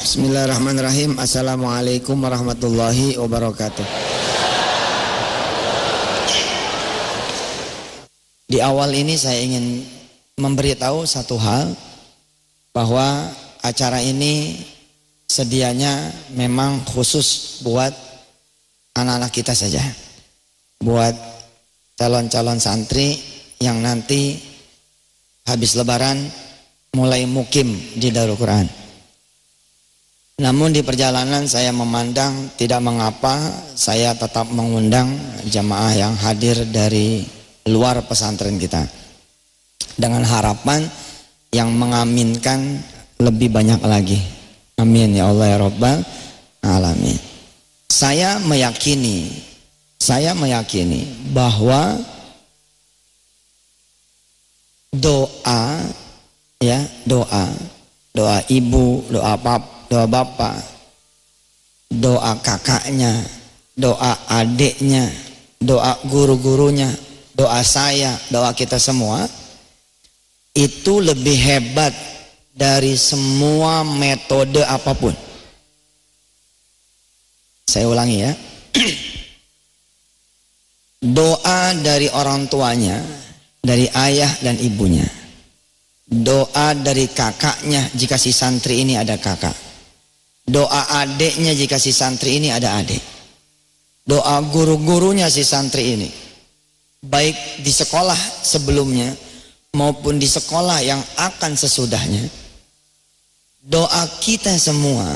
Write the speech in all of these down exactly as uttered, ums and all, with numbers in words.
Bismillahirrahmanirrahim. Assalamualaikum warahmatullahi wabarakatuh. Di awal ini saya ingin memberitahu satu hal, bahwa acara ini sedianya memang khusus buat anak-anak kita saja, buat calon-calon santri yang nanti habis lebaran mulai mukim di Darul Quran. Namun di perjalanan saya memandang tidak mengapa saya tetap mengundang jamaah yang hadir dari luar pesantren kita, dengan harapan yang mengaminkan lebih banyak lagi. Amin ya Allah ya Rabbal Alamin. Saya meyakini, saya meyakini bahwa doa, ya doa, doa ibu, doa pap, doa bapak, doa kakaknya, doa adiknya, doa guru-gurunya, doa saya, doa kita semua itu lebih hebat dari semua metode apapun. Saya ulangi ya. Doa dari orang tuanya, dari ayah dan ibunya, doa dari kakaknya jika si santri ini ada kakak, doa adiknya jika si santri ini ada adik, doa guru-gurunya si santri ini, baik di sekolah sebelumnya maupun di sekolah yang akan sesudahnya, doa kita semua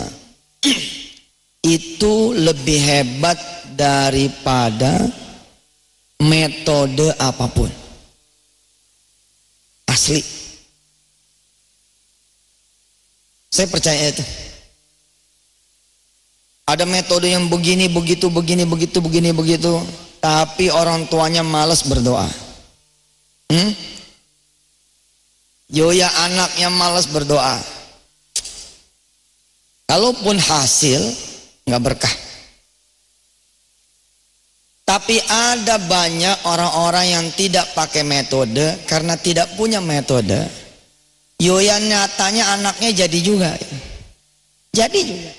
itu lebih hebat daripada metode apapun. Asli, saya percaya itu. Ada metode yang begini, begitu, begini, begitu, begini, begitu, tapi orang tuanya malas berdoa. Hmm? Yoya anaknya malas berdoa. Kalaupun hasil nggak berkah. Tapi ada banyak orang-orang yang tidak pakai metode karena tidak punya metode. Yoya nyatanya anaknya jadi juga. Jadi juga.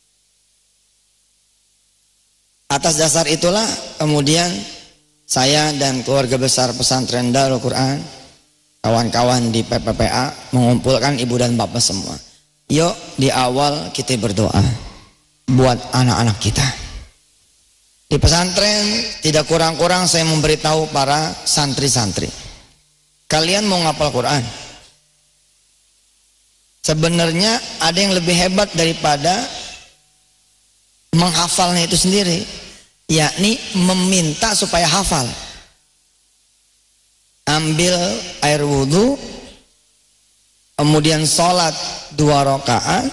Atas dasar itulah kemudian saya dan keluarga besar pesantren Darul Quran, kawan-kawan di P P P A mengumpulkan ibu dan bapak semua. Yuk di awal kita berdoa buat anak-anak kita. Di pesantren tidak kurang-kurang saya memberitahu para santri-santri, kalian mau ngapal Quran, sebenarnya ada yang lebih hebat daripada menghafalnya itu sendiri, yakni meminta supaya hafal. Ambil air wudhu, kemudian sholat dua rakaat,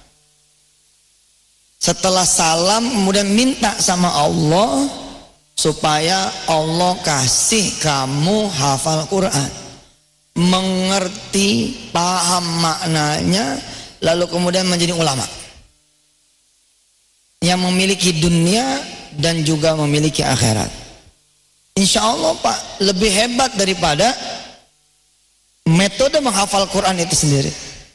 setelah salam kemudian minta sama Allah supaya Allah kasih kamu hafal Quran, mengerti, paham maknanya, lalu kemudian menjadi ulama yang memiliki dunia dan juga memiliki akhirat. Insya Allah Pak, lebih hebat daripada metode menghafal Quran itu sendiri.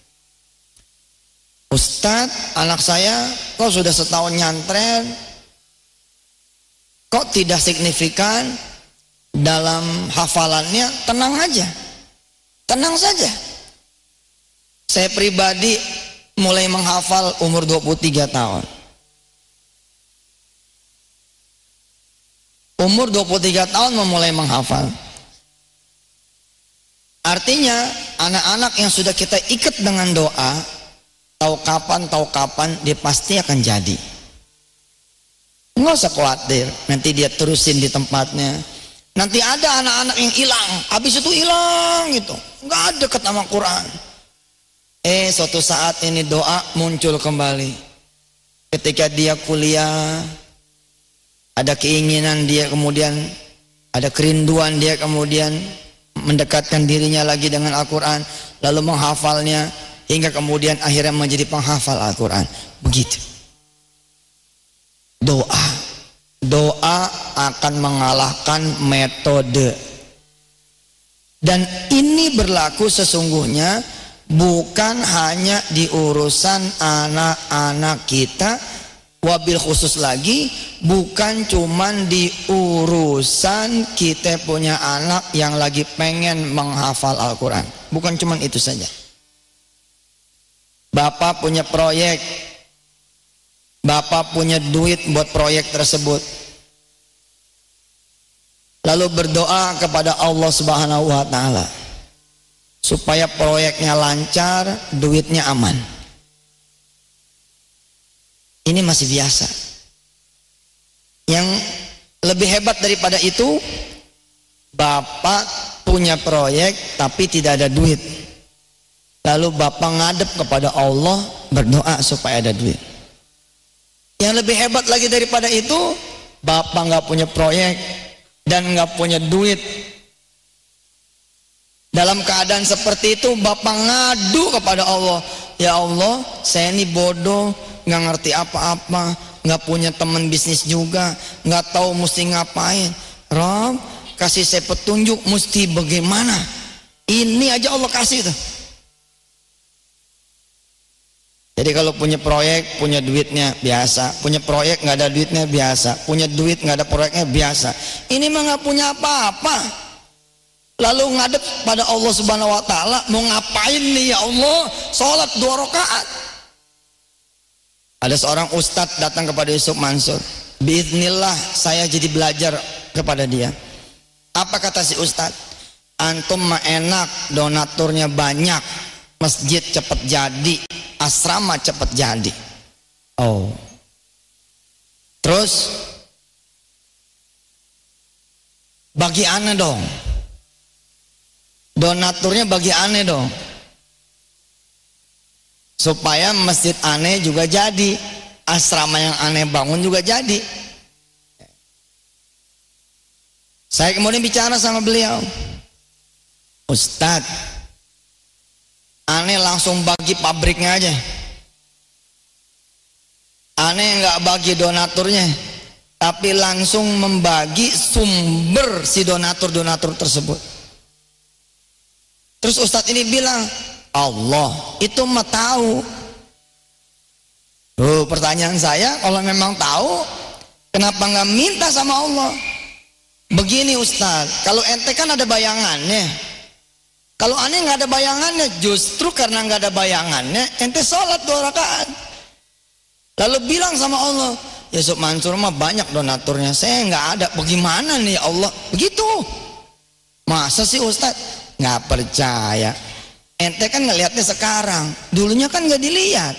Ustadz, anak saya kok sudah setahun nyantren, kok tidak signifikan dalam hafalannya? Tenang aja, tenang saja. Saya pribadi mulai menghafal umur dua puluh tiga tahun. Umur dua puluh tiga tahun memulai menghafal. Artinya anak-anak yang sudah kita ikat dengan doa, tahu kapan, tahu kapan dia pasti akan jadi. Nggak usah khawatir, nanti dia terusin di tempatnya. Nanti ada anak-anak yang hilang, habis itu hilang gitu, nggak ada ketemu Quran. Eh suatu saat ini doa muncul kembali. Ketika dia kuliah, ada keinginan dia kemudian, ada kerinduan dia kemudian mendekatkan dirinya lagi dengan Al-Quran, lalu menghafalnya, hingga kemudian akhirnya menjadi penghafal Al-Quran. Begitu. Doa, doa akan mengalahkan metode. Dan ini berlaku sesungguhnya bukan hanya di urusan anak-anak kita, wabil khusus lagi bukan cuman di urusan kita punya anak yang lagi pengen menghafal Al-Quran, bukan cuman itu saja. Bapak punya proyek, bapak punya duit buat proyek tersebut, lalu berdoa kepada Allah Subhanahu wa Ta'ala supaya proyeknya lancar, duitnya aman. Ini masih biasa. Yang lebih hebat daripada itu, bapak punya proyek tapi tidak ada duit, lalu bapak ngadep kepada Allah berdoa supaya ada duit. Yang lebih hebat lagi daripada itu, bapak nggak punya proyek dan nggak punya duit. Dalam keadaan seperti itu, bapak ngadu kepada Allah, ya Allah, saya ini bodoh, nggak ngerti apa-apa, nggak punya teman bisnis juga, nggak tahu mesti ngapain. Rob, kasih saya petunjuk mesti bagaimana. Ini aja Allah kasih tuh. Jadi kalau punya proyek, punya duitnya biasa, punya proyek nggak ada duitnya biasa, punya duit nggak ada proyeknya biasa. Ini mah nggak punya apa-apa. Lalu ngadep pada Allah Subhanahu wa Ta'ala, mau ngapain nih ya Allah? Sholat dua rakaat. Ada seorang ustadz datang kepada Yusuf Mansur, biiznillah saya jadi belajar kepada dia. Apa kata si ustadz? Antum mah enak, donaturnya banyak, masjid cepet jadi, asrama cepet jadi. Oh, terus bagi ana dong, donaturnya bagi aneh dong, supaya masjid aneh juga jadi, asrama yang aneh bangun juga jadi. Saya kemudian bicara sama beliau, Ustadz, aneh langsung bagi pabriknya aja, aneh nggak bagi donaturnya, tapi langsung membagi sumber si donatur-donatur tersebut. Terus Ustadz ini bilang, Allah itu mah tahu. Tuh pertanyaan saya, kalau memang tahu, kenapa nggak minta sama Allah? Begini Ustadz, kalau ente kan ada bayangannya, kalau aneh nggak ada bayangannya, justru karena nggak ada bayangannya, ente sholat dua rakaat. Lalu bilang sama Allah, Yusuf Mansur mah banyak donaturnya, saya nggak ada, bagaimana nih ya Allah? Begitu. Masa sih Ustadz? Nggak percaya, ente kan ngelihatnya sekarang, dulunya kan nggak dilihat.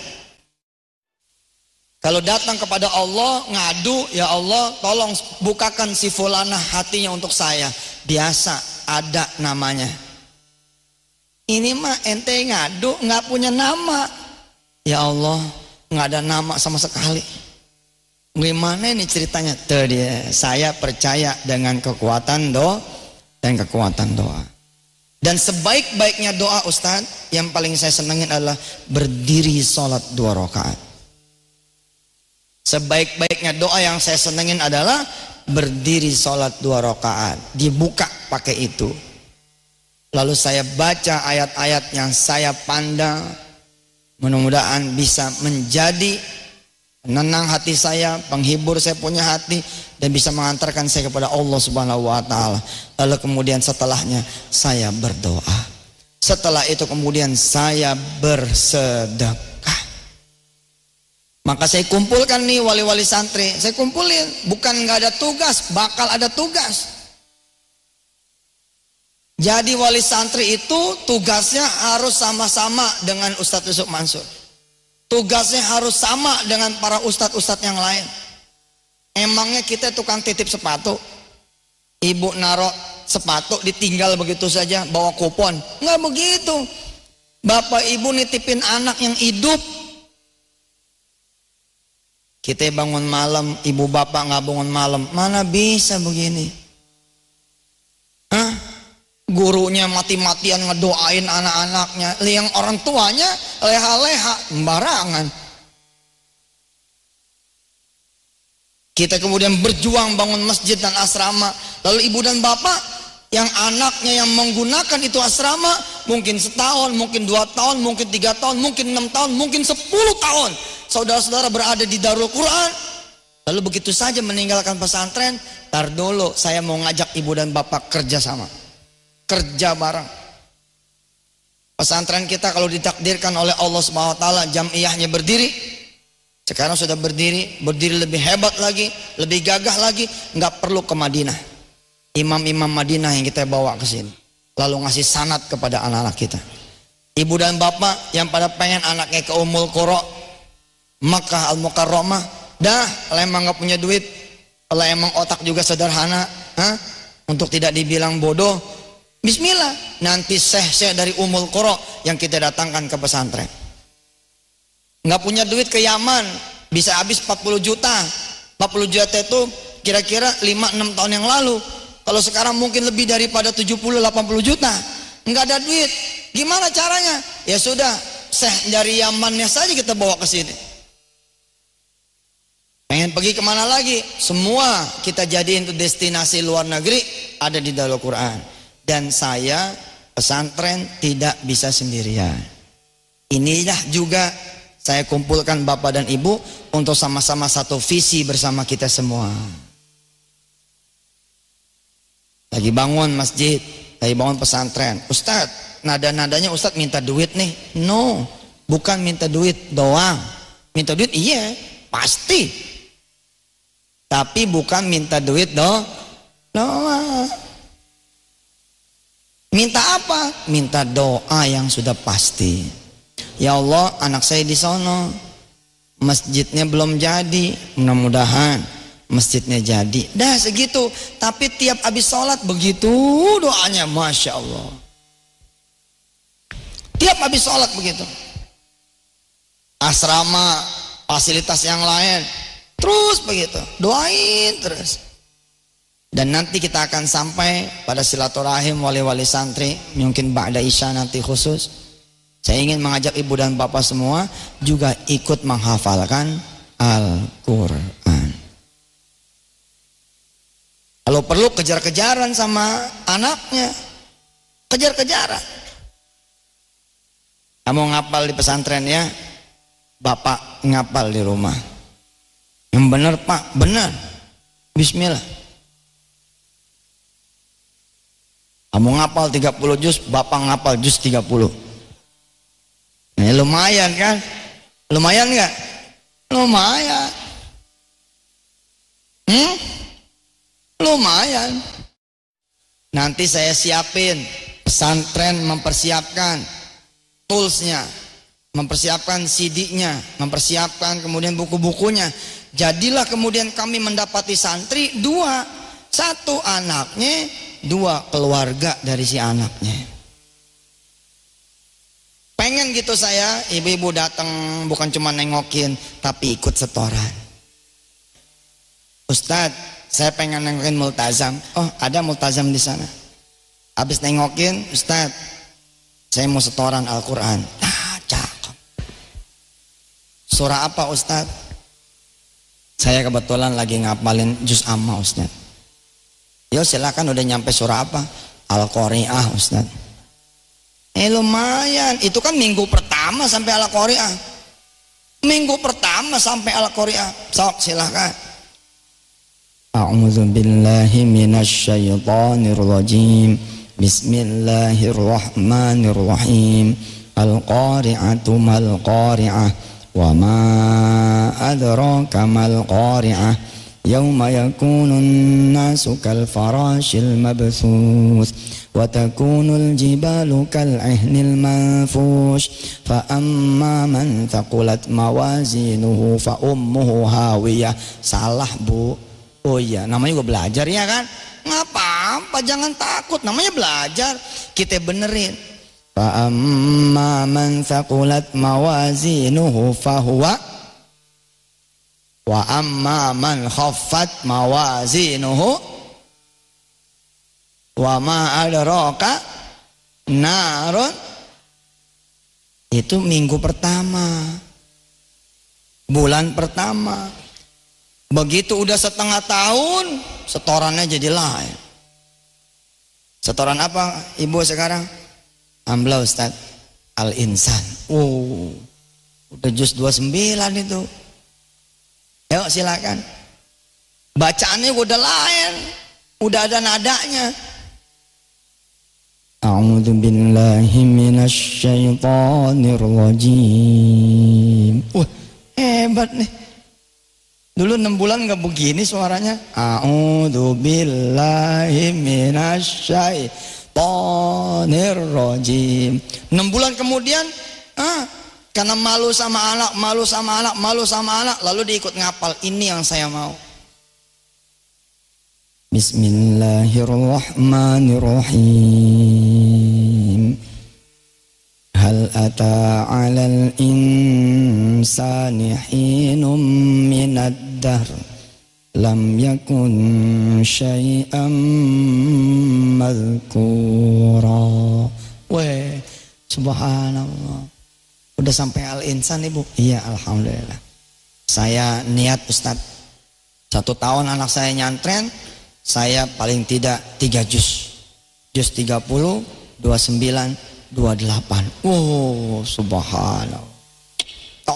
Kalau datang kepada Allah ngadu, ya Allah tolong bukakan si fulana hatinya untuk saya, biasa ada namanya. Ini mah ente ngadu nggak punya nama, ya Allah nggak ada nama sama sekali. Gimana ini ceritanya? Tuh dia, saya percaya dengan kekuatan doa dan kekuatan doa. Dan sebaik-baiknya doa Ustadz, yang paling saya senangin adalah berdiri sholat dua rakaat. Sebaik-baiknya doa yang saya senangin adalah berdiri sholat dua rakaat, dibuka pakai itu. Lalu saya baca ayat-ayat yang saya pandang, mudah-mudahan bisa menjadi penenang hati saya, penghibur saya punya hati, dan bisa mengantarkan saya kepada Allah Subhanahu wa Ta'ala. Lalu kemudian setelahnya saya berdoa, setelah itu kemudian saya bersedekah. Maka saya kumpulkan nih wali-wali santri, saya kumpulin, bukan nggak ada tugas, bakal ada tugas. Jadi wali santri itu tugasnya harus sama-sama dengan Ustadz Yusuf Mansur, tugasnya harus sama dengan para ustadz-ustadz yang lain. Emangnya kita tukang titip sepatu, ibu naruh sepatu ditinggal begitu saja bawa kupon? Nggak begitu. Bapak ibu nitipin anak yang hidup. Kita bangun malam, ibu bapak nggak bangun malam, mana bisa begini? Hah? Gurunya mati-matian ngedoain anak-anaknya, yang orang tuanya leha-leha sembarangan. Kita kemudian berjuang bangun masjid dan asrama, lalu ibu dan bapak Yang anaknya yang menggunakan itu asrama mungkin setahun, mungkin dua tahun, mungkin tiga tahun, mungkin enam tahun, mungkin sepuluh tahun. Saudara-saudara berada di Darul Quran, lalu begitu saja meninggalkan pesantren. Tar dulu, saya mau ngajak ibu dan bapak kerja sama, kerja bareng. Pesantren kita kalau ditakdirkan oleh Allah Subhanahu Wa Taala jamiyahnya berdiri, sekarang sudah berdiri, berdiri lebih hebat lagi, lebih gagah lagi, nggak perlu ke Madinah. Imam-imam Madinah yang kita bawa ke sini, lalu ngasih sanad kepada anak-anak kita. Ibu dan bapak yang pada pengen anaknya ke Ummul Qura, Makkah Al-Mukarramah, dah kalau emang nggak punya duit, kalau emang otak juga sederhana, huh? Untuk tidak dibilang bodoh, bismillah, nanti syekh-syekh dari Ummul Qura yang kita datangkan ke pesantren. Nggak punya duit ke Yaman, bisa habis empat puluh juta. empat puluh juta itu kira-kira lima enam tahun yang lalu. Kalau sekarang mungkin lebih daripada tujuh puluh delapan puluh juta. Nggak ada duit, gimana caranya? Ya sudah, syekh dari Yamannya saja kita bawa ke sini. Pengen pergi kemana lagi? Semua kita jadiin untuk destinasi luar negeri ada di Darul Quran. Dan saya pesantren tidak bisa sendirian. Inilah juga saya kumpulkan bapak dan ibu untuk sama-sama satu visi bersama kita semua. Lagi bangun masjid, lagi bangun pesantren. Ustadz, nada-nadanya Ustadz minta duit nih. No, bukan minta duit doang. Minta duit iya, pasti. Tapi bukan minta duit doang. Doang. Minta apa? Minta doa yang sudah pasti. Ya Allah, anak saya di sono, masjidnya belum jadi, mudah-mudahan masjidnya jadi. Dah segitu. Tapi tiap habis sholat begitu doanya, masya Allah. Tiap habis sholat begitu. Asrama, fasilitas yang lain, terus begitu, doain terus. Dan nanti kita akan sampai pada silaturahim wali-wali santri, mungkin ba'da isya nanti khusus. Saya ingin mengajak ibu dan bapak semua juga ikut menghafalkan Al-Quran. Kalau perlu kejar-kejaran sama anaknya, kejar-kejaran. Kamu ngapal di pesantren ya, bapak ngapal di rumah. Yang benar pak, benar. Bismillah. Kamu ngapal tiga puluh juz, bapak ngapal juz tiga puluh. Nah, lumayan kan? Lumayan nggak? Lumayan. Hmm? Lumayan. Nanti saya siapin, pesantren mempersiapkan toolsnya, mempersiapkan C D-nya, mempersiapkan kemudian buku-bukunya. Jadilah kemudian kami mendapati santri dua, satu anaknya, dua keluarga dari si anaknya. Pengen gitu saya, ibu-ibu datang bukan cuma nengokin, tapi ikut setoran. Ustadz, saya pengen nengokin multazam. Oh, ada multazam di sana. Habis nengokin, Ustadz, saya mau setoran Al-Quran. Ah, cakep. Surah apa Ustadz? Saya kebetulan lagi ngapalin juz amma Ustadz. Yo silakan, udah nyampe surah apa? Al-Qari'ah Ustadz. Eh lumayan, itu kan minggu pertama sampai Al-Qari'ah. Minggu pertama sampai Al-Qari'ah. Sok silakan. A'udzu billahi minasy syaithanir rajim. Bismillahirrahmanirrahim. Al-Qari'atu mal qari'ah. Wa ma adraka mal qari'ah. Yauma yakunun nasu kal farashil mabthus wa takunul jibalu kal ihnil manfush fa amma man thaqulat mawazinuhu fa ummuhu hawiyah. Salah bu. Oh iya, namanya juga belajar ya kan? Ngapa-apa, jangan takut, namanya belajar. Kita benerin. Fa amma man thaqulat mawazinuhu fa huwa wa amma man khaffat mawazinuhu wa ma adraka narun. Itu minggu pertama, bulan pertama. Begitu udah setengah tahun, setorannya jadi lain. Setoran apa ibu sekarang? Alhamdulillah Ustaz, Al-Insan. Oh, udah juz dua puluh sembilan itu. Yuk silakan. Bacaannya udah lain, udah ada nadanya. A'udzu billahi minasy syaithanir rajim. Wah, hebat nih. Dulu enam bulan nggak begini suaranya. A'udzu billahi minasy syaithanir rajim. enam bulan kemudian, ah, karena malu sama anak, malu sama anak, malu sama anak, lalu diikut ngapal. Ini yang saya mau. Bismillahirrahmanirrahim. Hal ata 'alal insani hinum minad dahr lam yakun syai'an madhkura. Weh, subhanallah. Udah sampai Al-Insan ibu? Iya, alhamdulillah. Saya niat Ustadz, satu tahun anak saya nyantren, saya paling tidak tiga juz, juz tiga puluh, dua puluh sembilan, dua puluh delapan. Oh, subhanallah. Top.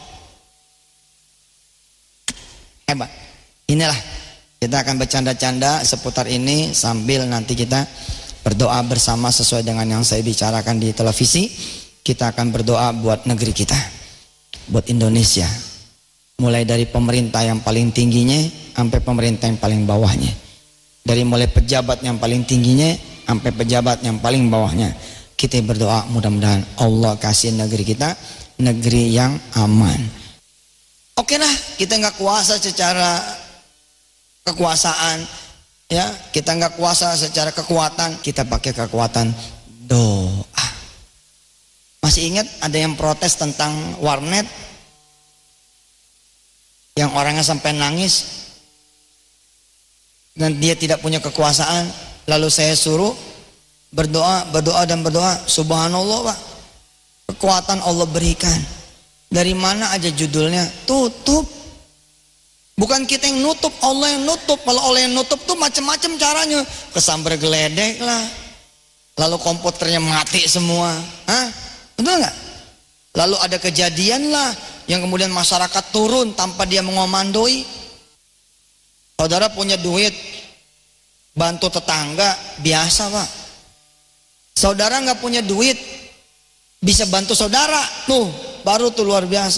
Hebat. Inilah, kita akan bercanda-canda seputar ini sambil nanti kita berdoa bersama sesuai dengan yang saya bicarakan di televisi. Kita akan berdoa buat negeri kita, buat Indonesia. Mulai dari pemerintah yang paling tingginya sampai pemerintah yang paling bawahnya. Dari mulai pejabat yang paling tingginya sampai pejabat yang paling bawahnya. Kita berdoa mudah-mudahan Allah kasih negeri kita negeri yang aman. Oke lah, kita nggak kuasa secara kekuasaan, ya kita nggak kuasa secara kekuatan, kita pakai kekuatan doa. Masih ingat ada yang protes tentang warnet yang orangnya sampai nangis dan dia tidak punya kekuasaan, lalu saya suruh berdoa, berdoa dan berdoa. Subhanallah Pak, kekuatan Allah berikan. Dari mana aja judulnya? Tutup. Bukan kita yang nutup, Allah yang nutup. Kalau Allah yang nutup tuh macam-macam caranya. Kesambar geledek lah, lalu komputernya mati semua. Hah? Betul nggak? Lalu ada kejadian lah yang kemudian masyarakat turun tanpa dia mengomandoi. Saudara punya duit, bantu tetangga, biasa Pak. Saudara nggak punya duit, bisa bantu saudara, tuh baru tuh luar biasa.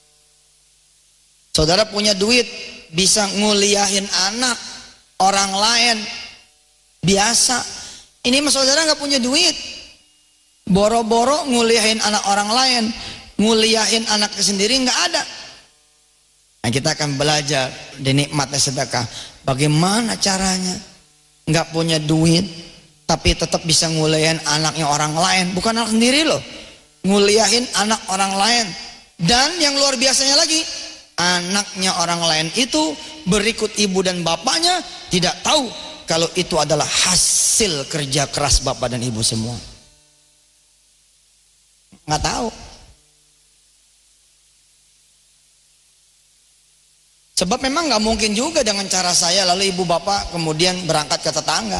Saudara punya duit, bisa nguliahin anak orang lain, biasa. Ini mah saudara nggak punya duit, boro-boro nguliahin anak orang lain, nguliahin anaknya sendiri nggak ada. Nah, kita akan belajar di nikmatnya sedekah. Bagaimana caranya? Nggak punya duit, tapi tetap bisa nguliahin anaknya orang lain, bukan anak sendiri loh, nguliahin anak orang lain. Dan yang luar biasanya lagi, anaknya orang lain itu berikut ibu dan bapaknya tidak tahu kalau itu adalah hasil kerja keras bapak dan ibu semua. Nggak tahu. Sebab memang nggak mungkin juga dengan cara saya lalu ibu bapak kemudian berangkat ke tetangga.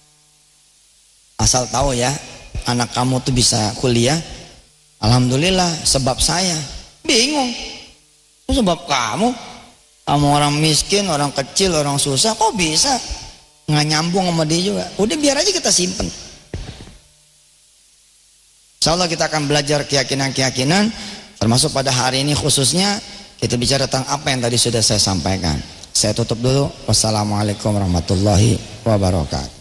Asal tahu ya, anak kamu tuh bisa kuliah, alhamdulillah sebab saya. Bingung, sebab kamu, kamu orang miskin, orang kecil, orang susah, kok bisa? Nggak nyambung sama dia juga. Udah biar aja kita simpen. Insya Allah kita akan belajar keyakinan-keyakinan, termasuk pada hari ini khususnya kita bicara tentang apa yang tadi sudah saya sampaikan. Saya tutup dulu. Wassalamualaikum warahmatullahi wabarakatuh.